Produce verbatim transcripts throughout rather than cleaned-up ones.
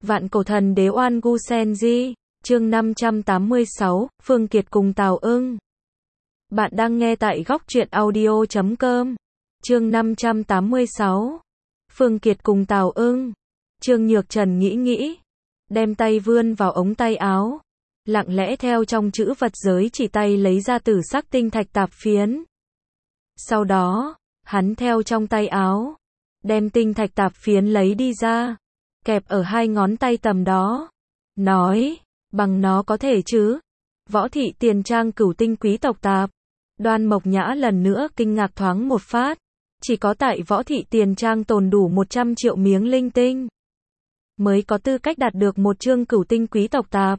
Vạn cổ thần đế oan gu sen di, chương năm trăm tám mươi sáu, Phương Kiệt cùng Tào Ưng. Bạn đang nghe tại góc truyện audio chấm com. Chương năm trăm tám mươi sáu. Phương Kiệt cùng Tào Ưng. Trương Nhược Trần nghĩ nghĩ, đem tay vươn vào ống tay áo, lặng lẽ theo trong chữ vật giới chỉ tay lấy ra tử sắc tinh thạch tạp phiến. Sau đó, hắn theo trong tay áo, đem tinh thạch tạp phiến lấy đi ra, kẹp ở hai ngón tay tầm đó, nói, bằng nó có thể chứ? Võ thị tiền trang cửu tinh quý tộc tạp. Đoan Mộc Nhã lần nữa kinh ngạc thoáng một phát, chỉ có tại Võ thị tiền trang tồn đủ một trăm triệu miếng linh tinh, mới có tư cách đạt được một chương cửu tinh quý tộc tạp.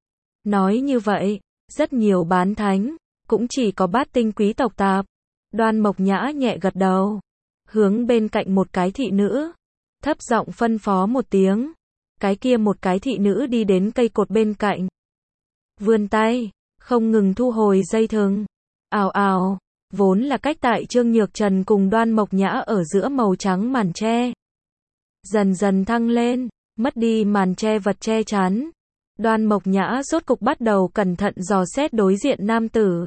Nói như vậy, rất nhiều bán thánh, cũng chỉ có bát tinh quý tộc tạp. Đoan Mộc Nhã nhẹ gật đầu, hướng bên cạnh một cái thị nữ, thấp giọng phân phó một tiếng. Cái kia một cái thị nữ đi đến cây cột bên cạnh, vươn tay, không ngừng thu hồi dây thừng. Ào ào, vốn là cách tại Trương Nhược Trần cùng Đoan Mộc Nhã ở giữa màu trắng màn che, dần dần thăng lên, mất đi màn che vật che chắn. Đoan Mộc Nhã rốt cục bắt đầu cẩn thận dò xét đối diện nam tử.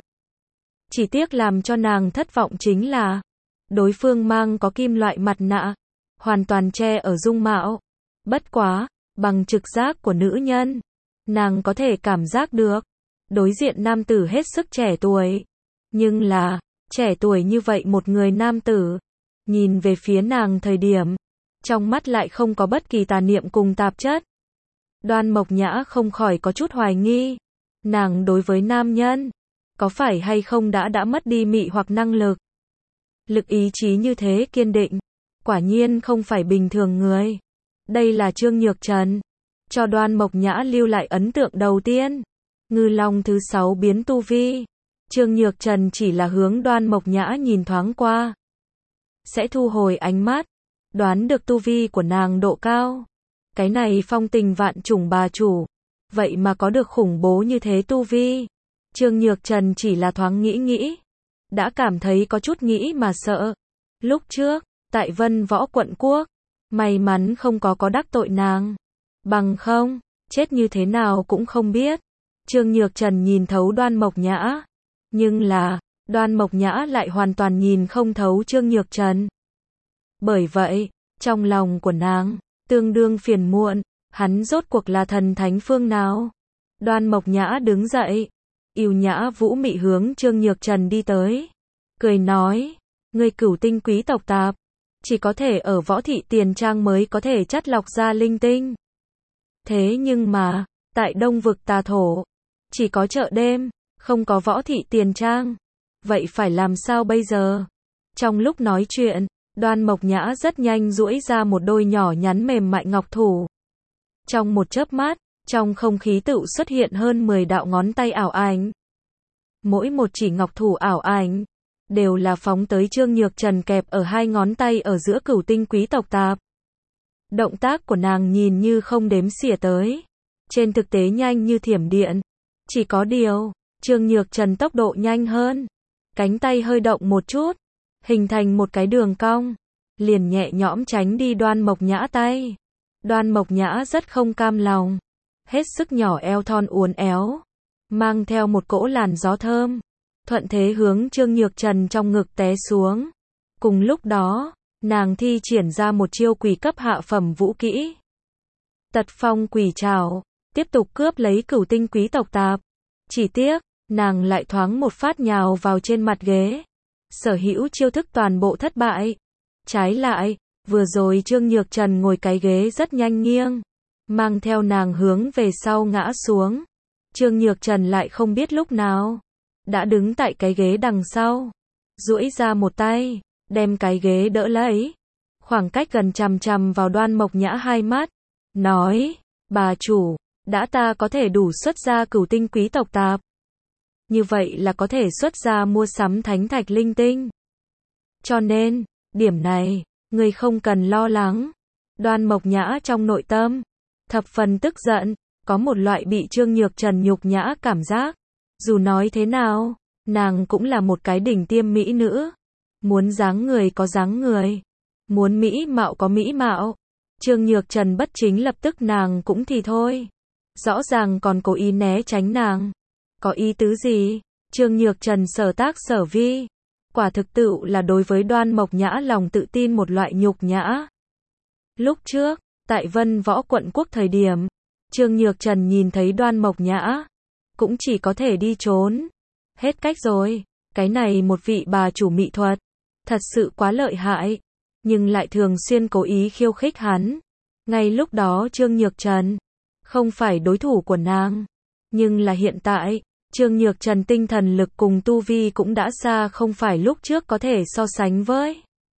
Chỉ tiếc làm cho nàng thất vọng chính là, đối phương mang có kim loại mặt nạ, hoàn toàn che ở dung mạo. Bất quá, bằng trực giác của nữ nhân, nàng có thể cảm giác được, đối diện nam tử hết sức trẻ tuổi. Nhưng là, trẻ tuổi như vậy một người nam tử, nhìn về phía nàng thời điểm, trong mắt lại không có bất kỳ tà niệm cùng tạp chất. Đoan Mộc Nhã không khỏi có chút hoài nghi, nàng đối với nam nhân, có phải hay không đã đã mất đi mị hoặc năng lực. Lực ý chí như thế kiên định, quả nhiên không phải bình thường người. Đây là Trương Nhược Trần, cho Đoan Mộc Nhã lưu lại ấn tượng đầu tiên. Ngư Long thứ sáu biến tu vi. Trương Nhược Trần chỉ là hướng Đoan Mộc Nhã nhìn thoáng qua, sẽ thu hồi ánh mắt, đoán được tu vi của nàng độ cao. Cái này phong tình vạn chủng bà chủ, vậy mà có được khủng bố như thế tu vi. Trương Nhược Trần chỉ là thoáng nghĩ nghĩ, đã cảm thấy có chút nghĩ mà sợ. Lúc trước, tại Vân Võ quận quốc, may mắn không có có đắc tội nàng, bằng không, chết như thế nào cũng không biết. Trương Nhược Trần nhìn thấu Đoan Mộc Nhã, nhưng là, Đoan Mộc Nhã lại hoàn toàn nhìn không thấu Trương Nhược Trần. Bởi vậy, trong lòng của nàng, tương đương phiền muộn, hắn rốt cuộc là thần thánh phương nào? Đoan Mộc Nhã đứng dậy, yêu nhã vũ mị hướng Trương Nhược Trần đi tới, cười nói, ngươi cửu tinh quý tộc tạp, chỉ có thể ở Võ thị tiền trang mới có thể chắt lọc ra linh tinh. Thế nhưng mà, tại Đông vực tà thổ, chỉ có chợ đêm, không có Võ thị tiền trang. Vậy phải làm sao bây giờ? Trong lúc nói chuyện, Đoan Mộc Nhã rất nhanh duỗi ra một đôi nhỏ nhắn mềm mại ngọc thủ. Trong một chớp mắt, trong không khí tự xuất hiện hơn mười đạo ngón tay ảo ảnh. Mỗi một chỉ ngọc thủ ảo ảnh, đều là phóng tới Trương Nhược Trần kẹp ở hai ngón tay ở giữa cửu tinh quý tộc tạp. Động tác của nàng nhìn như không đếm xỉa tới, trên thực tế nhanh như thiểm điện. Chỉ có điều, Trương Nhược Trần tốc độ nhanh hơn, cánh tay hơi động một chút, hình thành một cái đường cong, liền nhẹ nhõm tránh đi Đoan Mộc Nhã tay. Đoan Mộc Nhã rất không cam lòng, hết sức nhỏ eo thon uốn éo, mang theo một cỗ làn gió thơm, thuận thế hướng Trương Nhược Trần trong ngực té xuống. Cùng lúc đó, nàng thi triển ra một chiêu quỷ cấp hạ phẩm vũ kỹ, Tật Phong Quỷ Trảo, tiếp tục cướp lấy cửu tinh quý tộc tạp. Chỉ tiếc, nàng lại thoáng một phát nhào vào trên mặt ghế, sở hữu chiêu thức toàn bộ thất bại. Trái lại, vừa rồi Trương Nhược Trần ngồi cái ghế rất nhanh nghiêng, mang theo nàng hướng về sau ngã xuống. Trương Nhược Trần lại không biết lúc nào, đã đứng tại cái ghế đằng sau, duỗi ra một tay, đem cái ghế đỡ lấy, khoảng cách gần chằm chằm vào Đoan Mộc Nhã hai mắt, nói, bà chủ, đã ta có thể đủ xuất ra cửu tinh quý tộc tạp, như vậy là có thể xuất ra mua sắm thánh thạch linh tinh. Cho nên, điểm này, người không cần lo lắng. Đoan Mộc Nhã trong nội tâm, thập phần tức giận, có một loại bị Trương Nhược Trần nhục nhã cảm giác. Dù nói thế nào, nàng cũng là một cái đỉnh tiêm mỹ nữ. Muốn dáng người có dáng người, muốn mỹ mạo có mỹ mạo. Trương Nhược Trần bất chính lập tức nàng cũng thì thôi. Rõ ràng còn cố ý né tránh nàng. Có ý tứ gì? Trương Nhược Trần sở tác sở vi. Quả thực tựu là đối với Đoan Mộc Nhã lòng tự tin một loại nhục nhã. Lúc trước, tại Vân Võ quận quốc thời điểm, Trương Nhược Trần nhìn thấy Đoan Mộc Nhã, cũng chỉ có thể đi trốn. Hết cách rồi, cái này một vị bà chủ mỹ thuật, thật sự quá lợi hại, nhưng lại thường xuyên cố ý khiêu khích hắn. Ngay lúc đó Trương Nhược Trần không phải đối thủ của nàng, nhưng là hiện tại, Trương Nhược Trần tinh thần lực cùng tu vi cũng đã xa không phải lúc trước có thể so sánh với.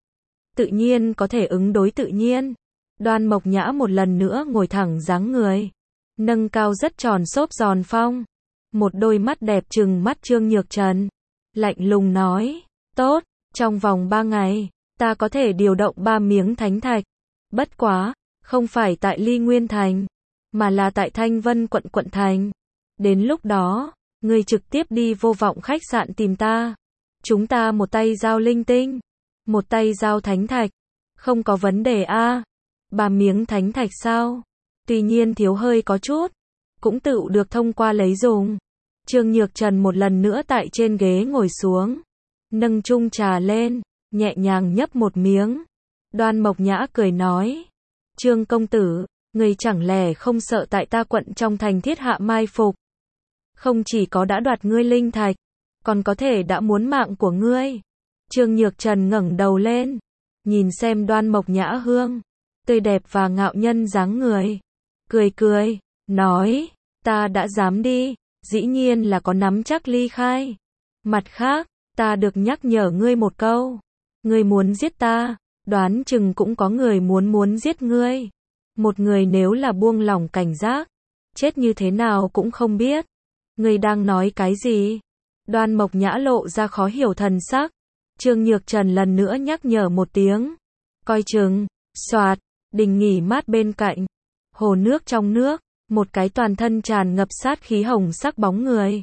Tự nhiên có thể ứng đối tự nhiên. Đoan Mộc Nhã một lần nữa ngồi thẳng dáng người, nâng cao rất tròn xốp giòn phong, một đôi mắt đẹp trừng mắt Trương Nhược Trần, lạnh lùng nói, tốt, trong vòng ba ngày, ta có thể điều động ba miếng thánh thạch, bất quá, không phải tại Ly Nguyên Thành, mà là tại Thanh Vân quận quận thành. Đến lúc đó, ngươi trực tiếp đi Vô Vọng khách sạn tìm ta, chúng ta một tay giao linh tinh, một tay giao thánh thạch, không có vấn đề a. Ba miếng thánh thạch sao? Tuy nhiên thiếu hơi có chút, cũng tự được thông qua lấy dùng. Trương Nhược Trần một lần nữa tại trên ghế ngồi xuống, nâng chung trà lên, nhẹ nhàng nhấp một miếng. Đoan Mộc Nhã cười nói, Trương công tử, người chẳng lẽ không sợ tại ta quận trong thành thiết hạ mai phục? Không chỉ có đã đoạt ngươi linh thạch, còn có thể đã muốn mạng của ngươi. Trương Nhược Trần ngẩng đầu lên, nhìn xem Đoan Mộc Nhã hương, tươi đẹp và ngạo nhân dáng người. Cười cười, nói, ta đã dám đi, dĩ nhiên là có nắm chắc ly khai. Mặt khác, ta được nhắc nhở ngươi một câu. Ngươi muốn giết ta, đoán chừng cũng có người muốn muốn giết ngươi. Một người nếu là buông lỏng cảnh giác, chết như thế nào cũng không biết. Ngươi đang nói cái gì? Đoan Mộc Nhã lộ ra khó hiểu thần sắc. Trương Nhược Trần lần nữa nhắc nhở một tiếng. Coi chừng, xoạt, đình nghỉ mát bên cạnh. Hồ nước trong nước, một cái toàn thân tràn ngập sát khí hồng sắc bóng người.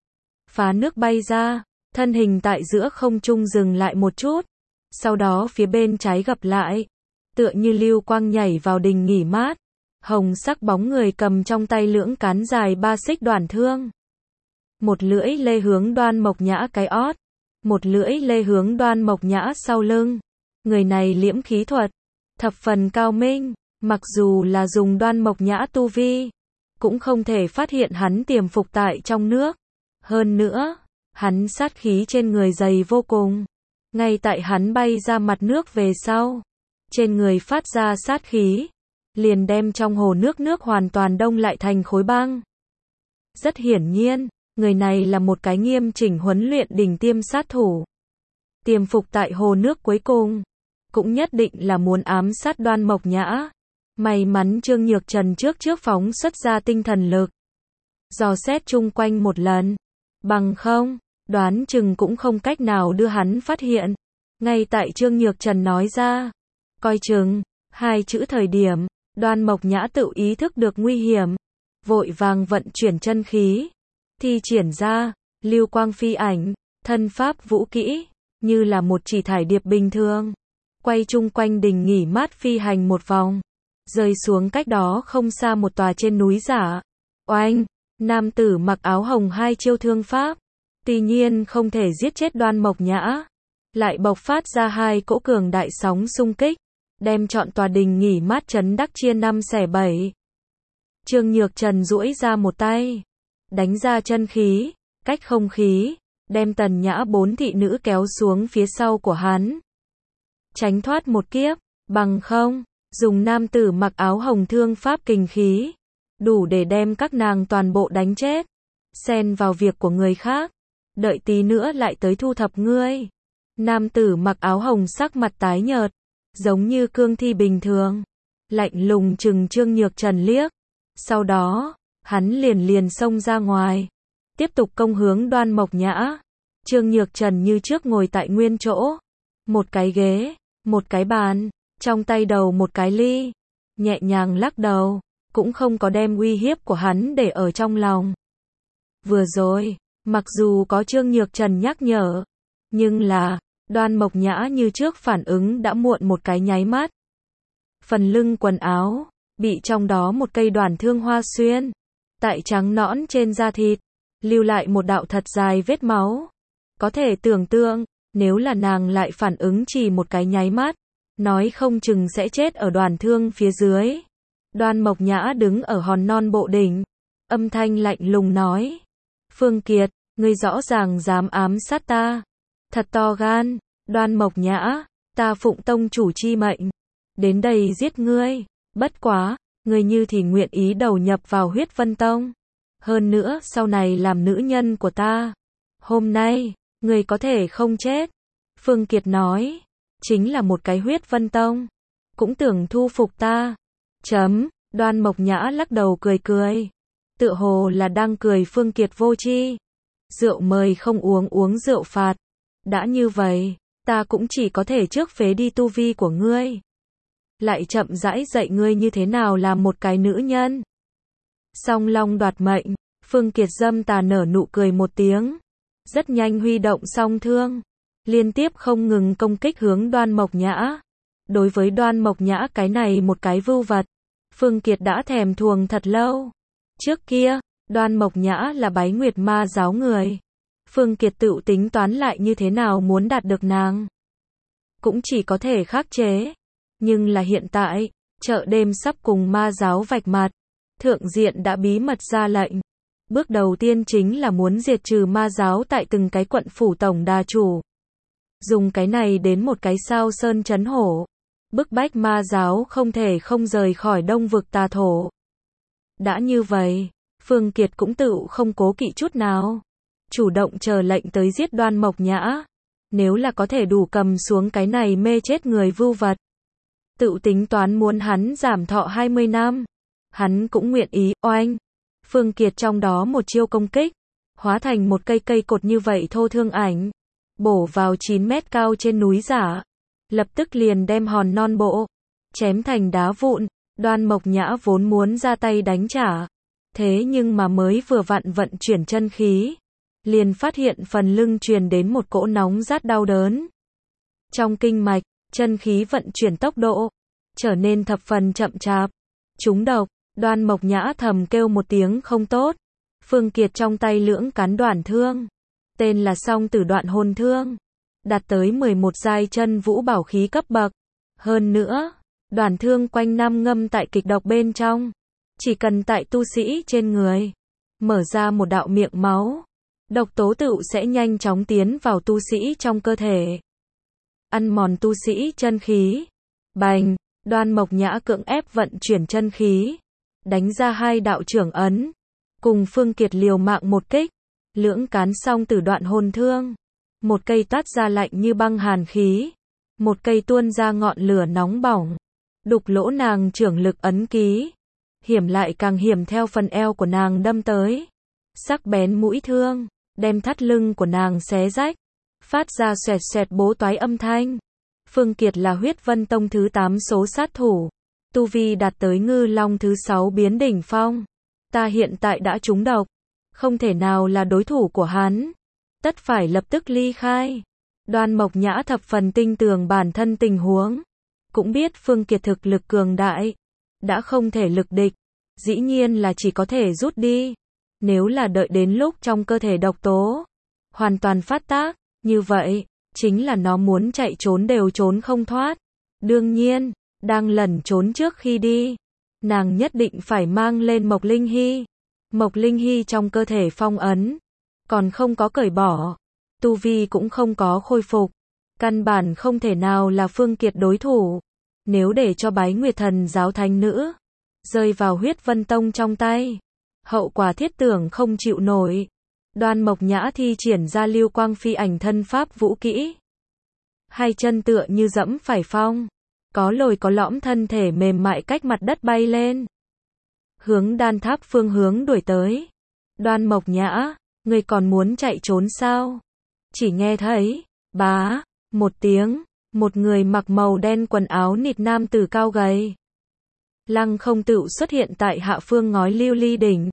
Phá nước bay ra, thân hình tại giữa không trung dừng lại một chút. Sau đó phía bên trái gập lại, tựa như lưu quang nhảy vào đình nghỉ mát. Hồng sắc bóng người cầm trong tay lưỡng cán dài ba xích đoản thương. Một lưỡi lê hướng Đoan Mộc Nhã cái ót, một lưỡi lê hướng Đoan Mộc Nhã sau lưng. Người này liễm khí thuật, thập phần cao minh, mặc dù là dùng Đoan Mộc Nhã tu vi, cũng không thể phát hiện hắn tiềm phục tại trong nước. Hơn nữa, hắn sát khí trên người dày vô cùng. Ngay tại hắn bay ra mặt nước về sau, trên người phát ra sát khí, liền đem trong hồ nước nước hoàn toàn đông lại thành khối băng. Rất hiển nhiên, người này là một cái nghiêm chỉnh huấn luyện đỉnh tiêm sát thủ. Tiềm phục tại hồ nước cuối cùng, cũng nhất định là muốn ám sát Đoan Mộc Nhã. May mắn Trương Nhược Trần trước trước phóng xuất ra tinh thần lực, dò xét chung quanh một lần, bằng không, đoán chừng cũng không cách nào đưa hắn phát hiện. Ngay tại Trương Nhược Trần nói ra, coi chừng, hai chữ thời điểm, Đoan Mộc Nhã tự ý thức được nguy hiểm, vội vàng vận chuyển chân khí, thi triển ra, lưu quang phi ảnh, thân pháp vũ kỹ, như là một chỉ thải điệp bình thường, quay chung quanh đình nghỉ mát phi hành một vòng, rơi xuống cách đó không xa một tòa trên núi giả. Oanh, nam tử mặc áo hồng hai chiêu thương pháp, tuy nhiên không thể giết chết Đoan Mộc Nhã, lại bộc phát ra hai cỗ cường đại sóng xung kích, đem trọn tòa đình nghỉ mát chấn đắc chia năm xẻ bảy. Trương Nhược Trần duỗi ra một tay, đánh ra chân khí, cách không khí, đem Tần Nhã bốn thị nữ kéo xuống phía sau của hắn. Tránh thoát một kiếp, bằng không, dùng nam tử mặc áo hồng thương pháp kình khí, đủ để đem các nàng toàn bộ đánh chết. Xen vào việc của người khác, đợi tí nữa lại tới thu thập ngươi. Nam tử mặc áo hồng sắc mặt tái nhợt, giống như cương thi bình thường, lạnh lùng trừng Trương Nhược Trần liếc. Sau đó, hắn liền liền xông ra ngoài, tiếp tục công hướng Đoan Mộc Nhã. Trương Nhược Trần như trước ngồi tại nguyên chỗ, một cái ghế, một cái bàn, trong tay đầu một cái ly, nhẹ nhàng lắc đầu, cũng không có đem uy hiếp của hắn để ở trong lòng. Vừa rồi, mặc dù có Trương Nhược Trần nhắc nhở, nhưng là, Đoan Mộc Nhã như trước phản ứng đã muộn một cái nháy mắt. Phần lưng quần áo, bị trong đó một cây đoản thương hoa xuyên. Tại trắng nõn trên da thịt, lưu lại một đạo thật dài vết máu. Có thể tưởng tượng, nếu là nàng lại phản ứng chỉ một cái nháy mắt, nói không chừng sẽ chết ở đoản thương phía dưới. Đoan Mộc Nhã đứng ở hòn non bộ đỉnh, âm thanh lạnh lùng nói. Phương Kiệt, ngươi rõ ràng dám ám sát ta. Thật to gan. Đoan Mộc Nhã, ta phụng tông chủ chi mệnh, đến đây giết ngươi. Bất quá, ngươi như thì nguyện ý đầu nhập vào Huyết Vân Tông. Hơn nữa, sau này làm nữ nhân của ta. Hôm nay, ngươi có thể không chết. Phương Kiệt nói, chính là một cái Huyết Vân Tông, cũng tưởng thu phục ta. Chấm, Đoan Mộc Nhã lắc đầu cười cười. Tựa hồ là đang cười Phương Kiệt vô tri. Rượu mời không uống, uống rượu phạt. Đã như vậy, ta cũng chỉ có thể trước phế đi tu vi của ngươi. Lại chậm rãi dạy ngươi như thế nào làm một cái nữ nhân. Song Long đoạt mệnh, Phương Kiệt dâm tà nở nụ cười một tiếng. Rất nhanh huy động song thương, liên tiếp không ngừng công kích hướng Đoan Mộc Nhã. Đối với Đoan Mộc Nhã cái này một cái vưu vật, Phương Kiệt đã thèm thuồng thật lâu. Trước kia, Đoan Mộc Nhã là Bái Nguyệt Ma giáo người. Phương Kiệt tự tính toán lại như thế nào muốn đạt được nàng. Cũng chỉ có thể khắc chế. Nhưng là hiện tại, chợ đêm sắp cùng ma giáo vạch mặt. Thượng diện đã bí mật ra lệnh. Bước đầu tiên chính là muốn diệt trừ ma giáo tại từng cái quận phủ tổng đà chủ. Dùng cái này đến một cái sao sơn chấn hổ. Bức bách ma giáo không thể không rời khỏi đông vực tà thổ. Đã như vậy, Phương Kiệt cũng tự không cố kỵ chút nào. Chủ động chờ lệnh tới giết Đoan Mộc Nhã. Nếu là có thể đủ cầm xuống cái này mê chết người vưu vật. Tự tính toán muốn hắn giảm thọ hai mươi năm. Hắn cũng nguyện ý, oanh. Phương Kiệt trong đó một chiêu công kích. Hóa thành một cây cây cột như vậy thô thương ảnh. Bổ vào chín mét cao trên núi giả. Lập tức liền đem hòn non bộ. Chém thành đá vụn. Đoan Mộc Nhã vốn muốn ra tay đánh trả. Thế nhưng mà mới vừa vặn vận chuyển chân khí. Liền phát hiện phần lưng truyền đến một cỗ nóng rát đau đớn. Trong kinh mạch, chân khí vận chuyển tốc độ trở nên thập phần chậm chạp. Trúng độc, Đoan Mộc Nhã thầm kêu một tiếng không tốt. Phương Kiệt trong tay lưỡng cán đoản thương, tên là Song Tử Đoạn Hồn Thương, đạt tới mười một giai chân vũ bảo khí cấp bậc. Hơn nữa, đoản thương quanh năm ngâm tại kịch độc bên trong, chỉ cần tại tu sĩ trên người mở ra một đạo miệng máu, độc tố tự sẽ nhanh chóng tiến vào tu sĩ trong cơ thể, ăn mòn tu sĩ chân khí. Bành, Đoan Mộc Nhã cưỡng ép vận chuyển chân khí, đánh ra hai đạo trưởng ấn, cùng Phương Kiệt liều mạng một kích. Lưỡng cán Song Tử Đoạn Hồn Thương, một cây toát ra lạnh như băng hàn khí, một cây tuôn ra ngọn lửa nóng bỏng, đục lỗ nàng trưởng lực ấn ký. Hiểm lại càng hiểm theo phần eo của nàng đâm tới. Sắc bén mũi thương, đem thắt lưng của nàng xé rách, phát ra xoẹt xoẹt bố toái âm thanh. Phương Kiệt là Huyết Vân Tông thứ tám số sát thủ, tu vi đạt tới Ngư Long thứ sáu biến đỉnh phong. Ta hiện tại đã trúng độc, không thể nào là đối thủ của hắn, tất phải lập tức ly khai. Đoan Mộc Nhã thập phần tinh tường bản thân tình huống, cũng biết Phương Kiệt thực lực cường đại, đã không thể lực địch, dĩ nhiên là chỉ có thể rút đi. Nếu là đợi đến lúc trong cơ thể độc tố hoàn toàn phát tác, như vậy, chính là nó muốn chạy trốn đều trốn không thoát. Đương nhiên, đang lẩn trốn trước khi đi, nàng nhất định phải mang lên Mộc Linh Hy. Mộc Linh Hy trong cơ thể phong ấn, còn không có cởi bỏ, tu vi cũng không có khôi phục, căn bản không thể nào là Phương Kiệt đối thủ. Nếu để cho Bái Nguyệt Thần giáo thánh nữ rơi vào Huyết Vân Tông trong tay, hậu quả thiết tưởng không chịu nổi. Đoan Mộc Nhã thi triển ra lưu quang phi ảnh thân pháp vũ kỹ, hai chân tựa như dẫm phải phong, có lồi có lõm thân thể mềm mại cách mặt đất bay lên, hướng đan tháp phương hướng đuổi tới. Đoan Mộc Nhã, ngươi còn muốn chạy trốn sao? Chỉ nghe thấy, bá, một tiếng, một người mặc màu đen quần áo nịt nam tử cao gầy, lăng không tựu xuất hiện tại hạ phương ngói lưu ly đỉnh.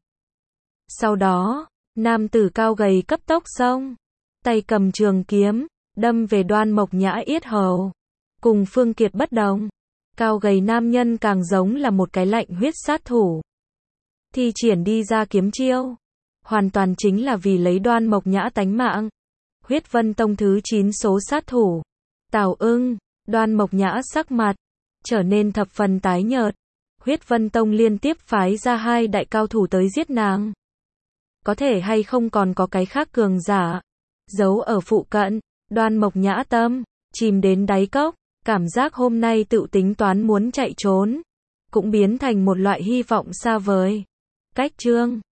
Sau đó, nam tử cao gầy cấp tốc xông, tay cầm trường kiếm, đâm về Đoan Mộc Nhã yết hầu. Cùng Phương Kiệt bất đồng, Cao gầy nam nhân càng giống là một cái lạnh huyết sát thủ. Thi triển đi ra kiếm chiêu. Hoàn toàn chính là vì lấy Đoan Mộc Nhã tánh mạng. Huyết Vân Tông thứ chín số sát thủ. Tào Ưng, Đoan Mộc Nhã sắc mặt trở nên thập phần tái nhợt. Huyết Vân Tông liên tiếp phái ra hai đại cao thủ tới giết nàng. Có thể hay không còn có cái khác cường giả giấu ở phụ cận. Đoan Mộc Nhã tâm chìm đến đáy cốc, cảm giác hôm nay tự tính toán muốn chạy trốn cũng biến thành một loại hy vọng xa vời. Cách chương